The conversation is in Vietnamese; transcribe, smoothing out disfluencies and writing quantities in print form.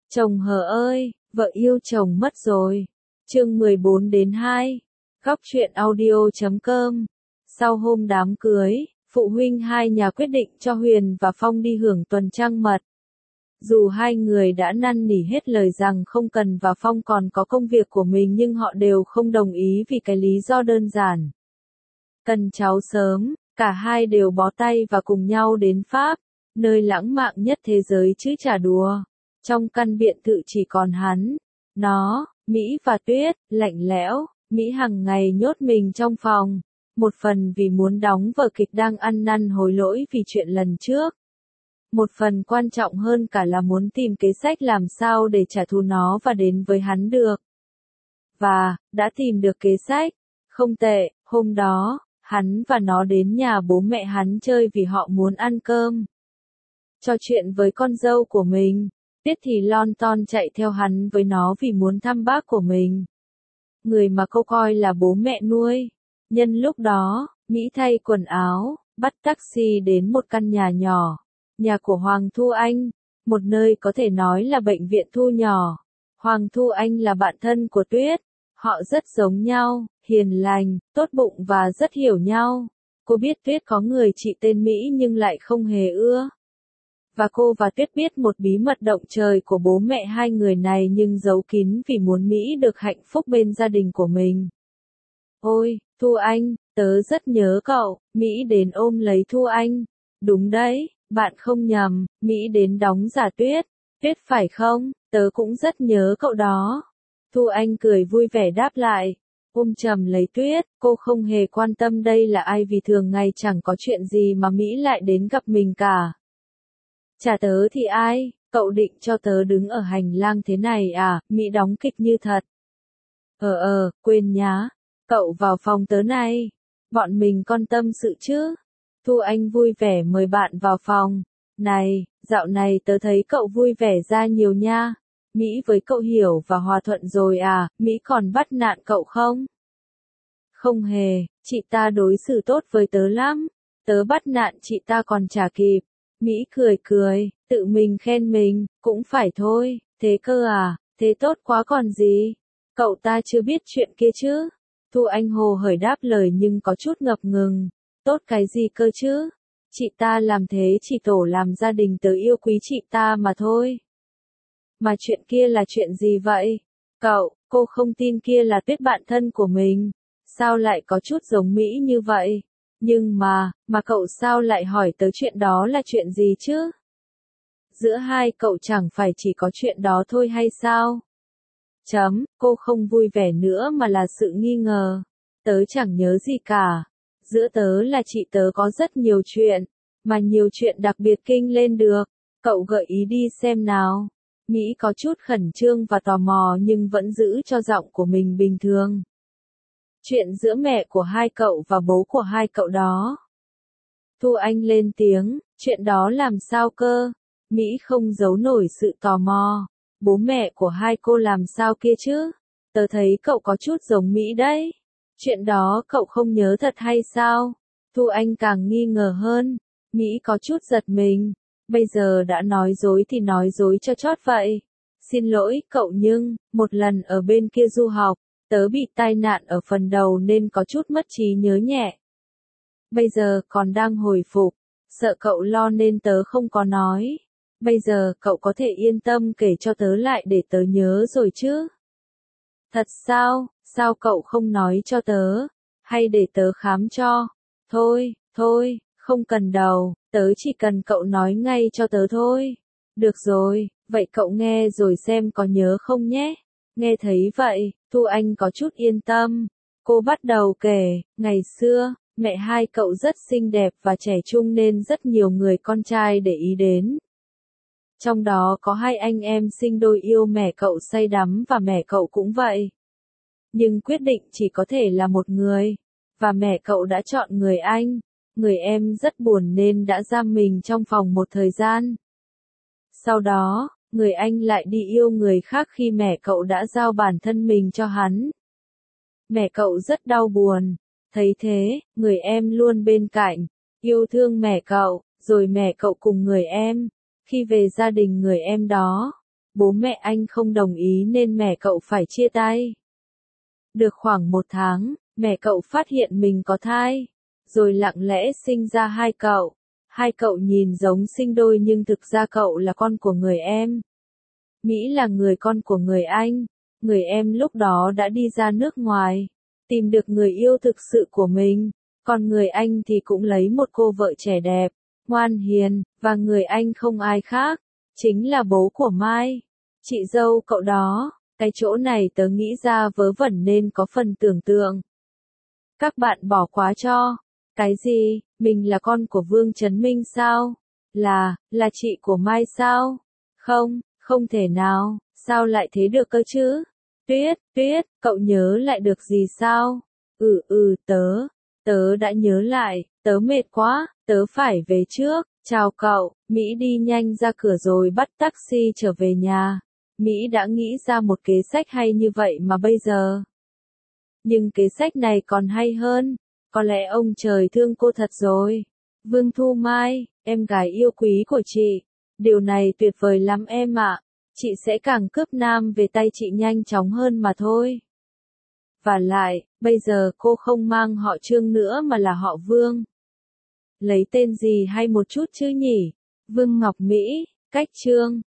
Chồng hờ ơi, vợ yêu chồng mất rồi. Chương 14-2. Góc truyện audio.com. Sau hôm đám cưới, phụ huynh hai nhà quyết định cho Huyền và Phong đi hưởng tuần trăng mật. Dù hai người đã năn nỉ hết lời rằng không cần và Phong còn có công việc của mình nhưng họ đều không đồng ý vì cái lý do đơn giản. Cần cháu sớm, cả hai đều bó tay và cùng nhau đến Pháp, nơi lãng mạn nhất thế giới chứ chả đùa. Trong căn biệt thự chỉ còn hắn, nó, Mỹ và Tuyết, lạnh lẽo. Mỹ hằng ngày nhốt mình trong phòng, một phần vì muốn đóng vở kịch đang ăn năn hối lỗi vì chuyện lần trước. Một phần quan trọng hơn cả là muốn tìm kế sách làm sao để trả thù nó và đến với hắn được. Và, đã tìm được kế sách. Không tệ, hôm đó, hắn và nó đến nhà bố mẹ hắn chơi vì họ muốn ăn cơm. Trò chuyện với con dâu của mình, Tuyết thì lon ton chạy theo hắn với nó vì muốn thăm bác của mình. Người mà cô coi là bố mẹ nuôi. Nhân lúc đó, Mỹ thay quần áo, bắt taxi đến một căn nhà nhỏ. Nhà của Hoàng Thu Anh, một nơi có thể nói là bệnh viện Thu nhỏ. Hoàng Thu Anh là bạn thân của Tuyết. Họ rất giống nhau, hiền lành, tốt bụng và rất hiểu nhau. Cô biết Tuyết có người chị tên Mỹ nhưng lại không hề ưa. Và cô và Tuyết biết một bí mật động trời của bố mẹ hai người này nhưng giấu kín vì muốn Mỹ được hạnh phúc bên gia đình của mình. Ôi, Thu Anh, tớ rất nhớ cậu. Mỹ đến ôm lấy Thu Anh. Đúng đấy, bạn không nhầm, Mỹ đến đóng giả Tuyết. Tuyết phải không, tớ cũng rất nhớ cậu đó. Thu Anh cười vui vẻ đáp lại. Ôm chầm lấy Tuyết, cô không hề quan tâm đây là ai vì thường ngày chẳng có chuyện gì mà Mỹ lại đến gặp mình cả. Chả tớ thì ai, cậu định cho tớ đứng ở hành lang thế này à, Mỹ đóng kịch như thật. Quên nhá, cậu vào phòng tớ này, bọn mình con tâm sự chứ. Thu Anh vui vẻ mời bạn vào phòng. Này, dạo này tớ thấy cậu vui vẻ ra nhiều nha. Mỹ với cậu hiểu và hòa thuận rồi à, Mỹ còn bắt nạt cậu không? Không hề, chị ta đối xử tốt với tớ lắm. Tớ bắt nạt chị ta còn chả kịp. Mỹ cười, tự mình khen mình, cũng phải thôi, thế cơ à, thế tốt quá còn gì. Cậu ta chưa biết chuyện kia chứ. Thu Anh hồ hởi đáp lời nhưng có chút ngập ngừng. Tốt cái gì cơ chứ? Chị ta làm thế chỉ tổ làm gia đình tớ yêu quý chị ta mà thôi. Mà chuyện kia là chuyện gì vậy? Cô không tin kia là Tuyết bạn thân của mình. Sao lại có chút giống Mỹ như vậy? Nhưng mà cậu sao lại hỏi tớ chuyện đó là chuyện gì chứ? Giữa hai cậu chẳng phải chỉ có chuyện đó thôi hay sao? Cô không vui vẻ nữa mà là sự nghi ngờ. Tớ chẳng nhớ gì cả. Giữa tớ là chị tớ có rất nhiều chuyện, mà nhiều chuyện đặc biệt kinh lên được. Cậu gợi ý đi xem nào. Mỹ có chút khẩn trương và tò mò nhưng vẫn giữ cho giọng của mình bình thường. Chuyện giữa mẹ của hai cậu và bố của hai cậu đó. Thu Anh lên tiếng, chuyện đó làm sao cơ? Mỹ không giấu nổi sự tò mò. Bố mẹ của hai cô làm sao kia chứ? Tớ thấy cậu có chút giống Mỹ đấy. Chuyện đó cậu không nhớ thật hay sao? Thu Anh càng nghi ngờ hơn. Mỹ có chút giật mình. Bây giờ đã nói dối thì nói dối cho chót vậy. Xin lỗi cậu nhưng, một lần ở bên kia du học, tớ bị tai nạn ở phần đầu nên có chút mất trí nhớ nhẹ. Bây giờ còn đang hồi phục, sợ cậu lo nên tớ không có nói. Bây giờ cậu có thể yên tâm kể cho tớ lại để tớ nhớ rồi chứ? Thật sao, sao cậu không nói cho tớ? Hay để tớ khám cho? Thôi, không cần đâu, tớ chỉ cần cậu nói ngay cho tớ thôi. Được rồi, vậy cậu nghe rồi xem có nhớ không nhé? Nghe thấy vậy, Thu Anh có chút yên tâm. Cô bắt đầu kể, ngày xưa, mẹ hai cậu rất xinh đẹp và trẻ trung nên rất nhiều người con trai để ý đến. Trong đó có hai anh em sinh đôi yêu mẹ cậu say đắm và mẹ cậu cũng vậy. Nhưng quyết định chỉ có thể là một người. Và mẹ cậu đã chọn người anh. Người em rất buồn nên đã giam mình trong phòng một thời gian. Sau đó, người anh lại đi yêu người khác khi mẹ cậu đã giao bản thân mình cho hắn. Mẹ cậu rất đau buồn. Thấy thế, người em luôn bên cạnh, yêu thương mẹ cậu, rồi mẹ cậu cùng người em. Khi về gia đình người em đó, bố mẹ anh không đồng ý nên mẹ cậu phải chia tay. Được khoảng 1 tháng, mẹ cậu phát hiện mình có thai, rồi lặng lẽ sinh ra 2 cậu. 2 cậu nhìn giống sinh đôi nhưng thực ra cậu là con của người em. Mỹ là người con của người anh, người em lúc đó đã đi ra nước ngoài, tìm được người yêu thực sự của mình, còn người anh thì cũng lấy một cô vợ trẻ đẹp, ngoan hiền, và người anh không ai khác, chính là bố của Mai, chị dâu cậu đó. Cái chỗ này tớ nghĩ ra vớ vẩn nên có phần tưởng tượng. Các bạn bỏ quá cho. Cái gì, mình là con của Vương Chấn Minh sao? Là chị của Mai sao? Không, không thể nào, sao lại thế được cơ chứ? Tuyết, cậu nhớ lại được gì sao? Tớ đã nhớ lại, tớ mệt quá, tớ phải về trước, chào cậu, Mỹ đi nhanh ra cửa rồi bắt taxi trở về nhà. Mỹ đã nghĩ ra một kế sách hay như vậy mà bây giờ. Nhưng kế sách này còn hay hơn, có lẽ ông trời thương cô thật rồi. Vương Thu Mai, em gái yêu quý của chị, điều này tuyệt vời lắm em ạ. Chị sẽ càng cướp nam về tay chị nhanh chóng hơn mà thôi. Và lại, bây giờ cô không mang họ Trương nữa mà là họ Vương. Lấy tên gì hay một chút chứ nhỉ? Vương Ngọc Mỹ, cách Trương.